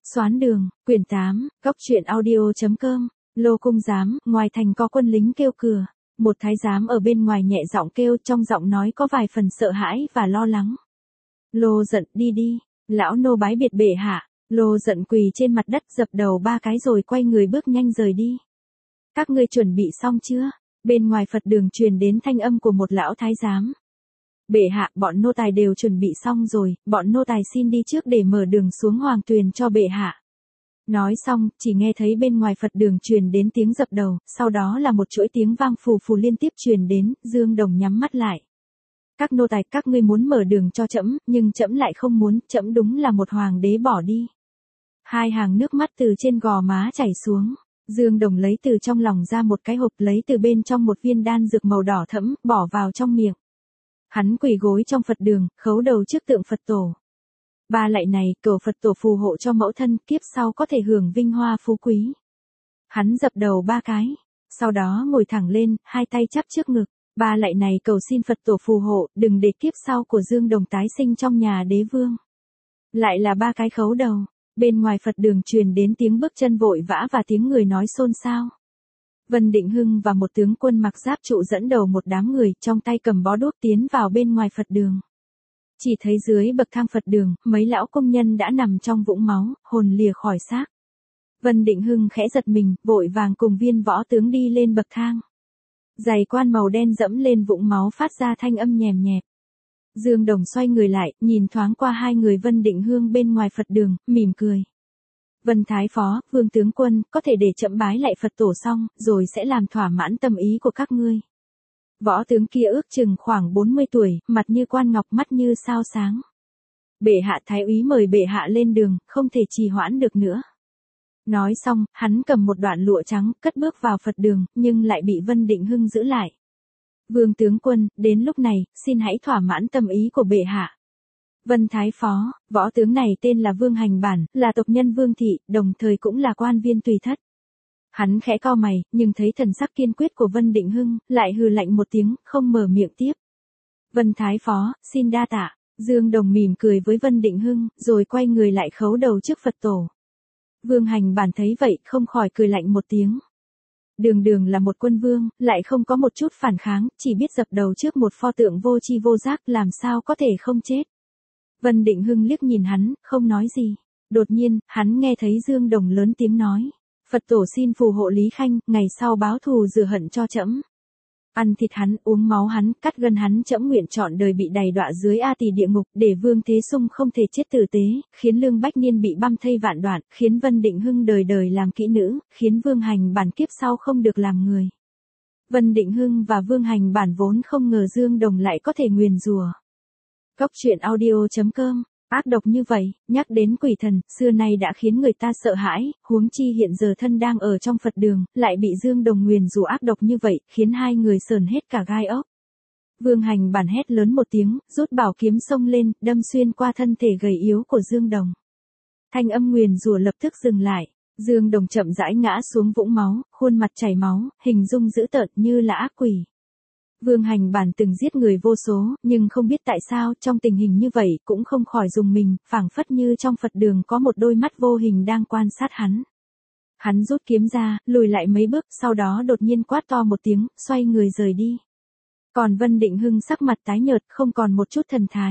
Soán đường, quyển 8, góc truyện audio.com, Lô Cung Giám, ngoài thành có quân lính kêu cửa. Một thái giám ở bên ngoài nhẹ giọng kêu, trong giọng nói có vài phần sợ hãi và lo lắng. Lô Giận, đi đi, lão nô bái biệt bệ hạ. Lô Giận quỳ trên mặt đất dập đầu 3 cái rồi quay người bước nhanh rời đi. Các ngươi chuẩn bị xong chưa? Bên ngoài Phật đường truyền đến thanh âm của một lão thái giám. Bệ hạ, bọn nô tài đều chuẩn bị xong rồi, bọn nô tài xin đi trước để mở đường xuống Hoàng Tuyền cho bệ hạ. Nói xong, chỉ nghe thấy bên ngoài Phật đường truyền đến tiếng dập đầu, sau đó là một chuỗi tiếng vang phù phù liên tiếp truyền đến. Dương Đồng nhắm mắt lại. Các nô tài, các ngươi muốn mở đường cho trẫm, nhưng trẫm lại không muốn, trẫm đúng là một hoàng đế bỏ đi. 2 hàng nước mắt từ trên gò má chảy xuống. Dương Đồng lấy từ trong lòng ra một cái hộp, lấy từ bên trong một viên đan dược màu đỏ thẫm, bỏ vào trong miệng. Hắn quỳ gối trong Phật đường, khấu đầu trước tượng Phật tổ. Ba lạy này, cầu Phật tổ phù hộ cho mẫu thân, kiếp sau có thể hưởng vinh hoa phú quý. Hắn dập đầu 3 cái, sau đó ngồi thẳng lên, 2 tay chắp trước ngực. Ba lạy này cầu xin Phật tổ phù hộ, đừng để kiếp sau của Dương Đồng tái sinh trong nhà đế vương. Lại là 3 cái khấu đầu. Bên ngoài Phật đường truyền đến tiếng bước chân vội vã và tiếng người nói xôn xao. Vân Định Hưng và một tướng quân mặc giáp trụ dẫn đầu một đám người, trong tay cầm bó đuốc tiến vào bên ngoài Phật đường. Chỉ thấy dưới bậc thang Phật đường, mấy lão công nhân đã nằm trong vũng máu, hồn lìa khỏi xác. Vân Định Hưng khẽ giật mình, vội vàng cùng Viên võ tướng đi lên bậc thang. Giày quan màu đen dẫm lên vũng máu phát ra thanh âm nhèm nhẹp. Dương Đồng xoay người lại, nhìn thoáng qua 2 người Vân Định Hương bên ngoài Phật đường, mỉm cười. Vân Thái Phó, Vương tướng quân, có thể để chậm bái lại Phật tổ xong, rồi sẽ làm thỏa mãn tâm ý của các ngươi. Võ tướng kia ước chừng khoảng 40 tuổi, mặt như quan ngọc, mắt như sao sáng. Bệ hạ, thái úy mời bệ hạ lên đường, không thể trì hoãn được nữa. Nói xong, hắn cầm một đoạn lụa trắng, cất bước vào Phật đường, nhưng lại bị Vân Định Hưng giữ lại. Vương tướng quân, đến lúc này, xin hãy thỏa mãn tâm ý của bệ hạ. Vân Thái Phó, võ tướng này tên là Vương Hành Bản, là tộc nhân Vương Thị, đồng thời cũng là quan viên tùy thất. Hắn khẽ cau mày, nhưng thấy thần sắc kiên quyết của Vân Định Hưng, lại hừ lạnh một tiếng, không mở miệng tiếp. Vân Thái Phó, xin đa tạ. Dương Đồng mỉm cười với Vân Định Hưng, rồi quay người lại khấu đầu trước Phật tổ. Vương Hành Bản thấy vậy, không khỏi cười lạnh một tiếng. Đường đường là một quân vương, lại không có một chút phản kháng, chỉ biết dập đầu trước một pho tượng vô tri vô giác, làm sao có thể không chết. Vân Định Hưng liếc nhìn hắn, không nói gì. Đột nhiên, hắn nghe thấy Dương Đồng lớn tiếng nói. Phật tổ xin phù hộ Lý Khanh, ngày sau báo thù rửa hận cho trẫm. Ăn thịt hắn, uống máu hắn, cắt gân hắn, trẫm nguyện trọn đời bị đày đọa dưới A Tỳ địa ngục, để Vương Thế Sung không thể chết tử tế, khiến Lương Bách Niên bị băm thây vạn đoạn, khiến Vân Định Hưng đời đời làm kỹ nữ, khiến Vương Hành Bản kiếp sau không được làm người. Vân Định Hưng và Vương Hành Bản vốn không ngờ Dương Đồng lại có thể nguyền rủa. Góc truyện audio.com, ác độc như vậy, nhắc đến quỷ thần, xưa nay đã khiến người ta sợ hãi, huống chi hiện giờ thân đang ở trong Phật đường, lại bị Dương Đồng nguyền rủa ác độc như vậy, khiến 2 người sờn hết cả gai ốc. Vương Hành Bản hét lớn một tiếng, rút bảo kiếm xông lên, đâm xuyên qua thân thể gầy yếu của Dương Đồng. Thanh âm nguyền rủa lập tức dừng lại, Dương Đồng chậm rãi ngã xuống vũng máu, khuôn mặt chảy máu, hình dung dữ tợn như là ác quỷ. Vương Hành Bản từng giết người vô số, nhưng không biết tại sao, trong tình hình như vậy, cũng không khỏi rùng mình, phảng phất như trong Phật đường có một đôi mắt vô hình đang quan sát hắn. Hắn rút kiếm ra, lùi lại mấy bước, sau đó đột nhiên quát to một tiếng, xoay người rời đi. Còn Vân Định Hưng sắc mặt tái nhợt, không còn một chút thần thái.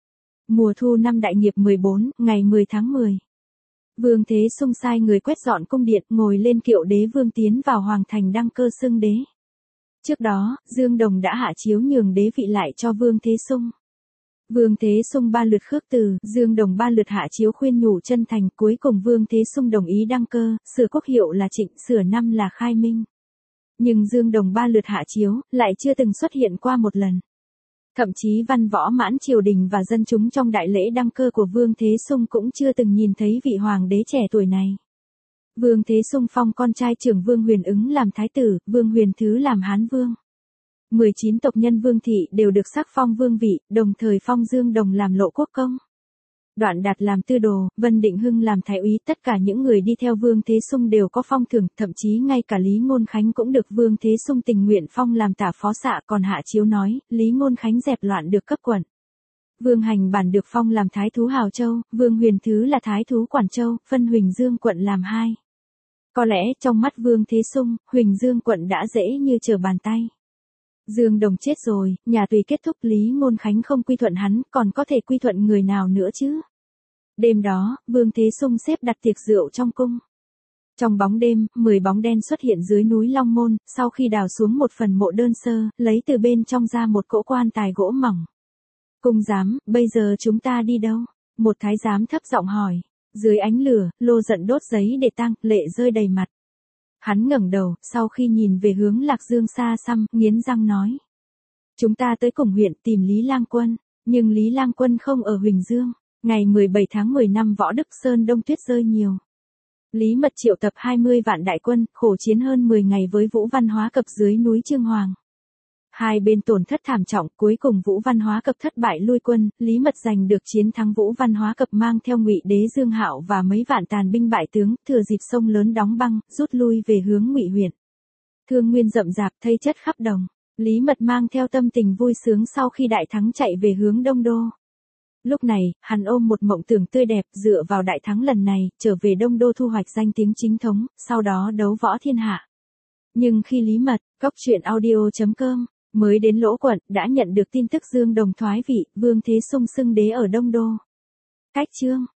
Mùa thu năm Đại Nghiệp 14, ngày 10 tháng 10. Vương Thế Sung sai người quét dọn cung điện, ngồi lên kiệu đế vương tiến vào hoàng thành đăng cơ xưng đế. Trước đó, Dương Đồng đã hạ chiếu nhường đế vị lại cho Vương Thế Sung. Vương Thế Sung 3 lượt khước từ, Dương Đồng 3 lượt hạ chiếu khuyên nhủ chân thành, cuối cùng Vương Thế Sung đồng ý đăng cơ, sửa quốc hiệu là Trịnh, sửa năm là Khai Minh. Nhưng Dương Đồng 3 lượt hạ chiếu, lại chưa từng xuất hiện qua một lần. Thậm chí văn võ mãn triều đình và dân chúng trong đại lễ đăng cơ của Vương Thế Sung cũng chưa từng nhìn thấy vị hoàng đế trẻ tuổi này. Vương Thế Sung phong con trai trưởng Vương Huyền Ứng làm thái tử, Vương Huyền Thứ làm Hán vương. 19 tộc nhân Vương Thị đều được sắc phong vương vị, đồng thời phong Dương Đồng làm lộ quốc công. Đoạn Đạt làm tư đồ, Vân Định Hưng làm thái úy, tất cả những người đi theo Vương Thế Sung đều có phong thưởng, thậm chí ngay cả Lý Ngôn Khánh cũng được Vương Thế Sung tình nguyện phong làm tả phó xạ, còn hạ chiếu nói, Lý Ngôn Khánh dẹp loạn được cấp quận. Vương Hành Bản được phong làm Thái thú Hào Châu, Vương Huyền Thứ là Thái thú Quản Châu, phân Huỳnh Dương quận làm 2. Có lẽ trong mắt Vương Thế Sung, Huỳnh Dương quận đã dễ như trở bàn tay. Dương Đồng chết rồi, nhà Tùy kết thúc, Lý Ngôn Khánh không quy thuận hắn, còn có thể quy thuận người nào nữa chứ? Đêm đó, Vương Thế Sung xếp đặt tiệc rượu trong cung. Trong bóng đêm, 10 bóng đen xuất hiện dưới núi Long Môn, sau khi đào xuống một phần mộ đơn sơ, lấy từ bên trong ra một cỗ quan tài gỗ mỏng. Cung giám, bây giờ chúng ta đi đâu? Một thái giám thấp giọng hỏi. Dưới ánh lửa, Lô Giận đốt giấy để tang, lệ rơi đầy mặt. Hắn ngẩng đầu, sau khi nhìn về hướng Lạc Dương xa xăm, nghiến răng nói. Chúng ta tới cùng huyện tìm Lý Lang Quân, nhưng Lý Lang Quân không ở Huỳnh Dương. Ngày 17 tháng 10 năm Võ Đức Sơn đông tuyết rơi nhiều. Lý Mật triệu tập 20 vạn đại quân, khổ chiến hơn 10 ngày với Vũ Văn Hóa Cập dưới núi Chương Hoàng. Hai bên tổn thất thảm trọng, cuối cùng Vũ Văn Hóa Cập thất bại lui quân, Lý Mật giành được chiến thắng. Vũ Văn Hóa Cập mang theo Ngụy Đế Dương Hạo và mấy vạn tàn binh bại tướng, thừa dịp sông lớn đóng băng, rút lui về hướng Ngụy huyện. Thương nguyên rậm rạp, thây chất khắp đồng. Lý Mật mang theo tâm tình vui sướng sau khi đại thắng chạy về hướng Đông Đô. Lúc này, hắn ôm một mộng tưởng tươi đẹp, dựa vào đại thắng lần này, trở về Đông Đô thu hoạch danh tiếng chính thống, sau đó đấu võ thiên hạ. Nhưng khi Lý Mật, coctruyện.audio.com, mới đến Lỗ quận, đã nhận được tin tức Dương Đồng thoái vị, Vương Thế Sung xưng đế ở Đông Đô. Cách chương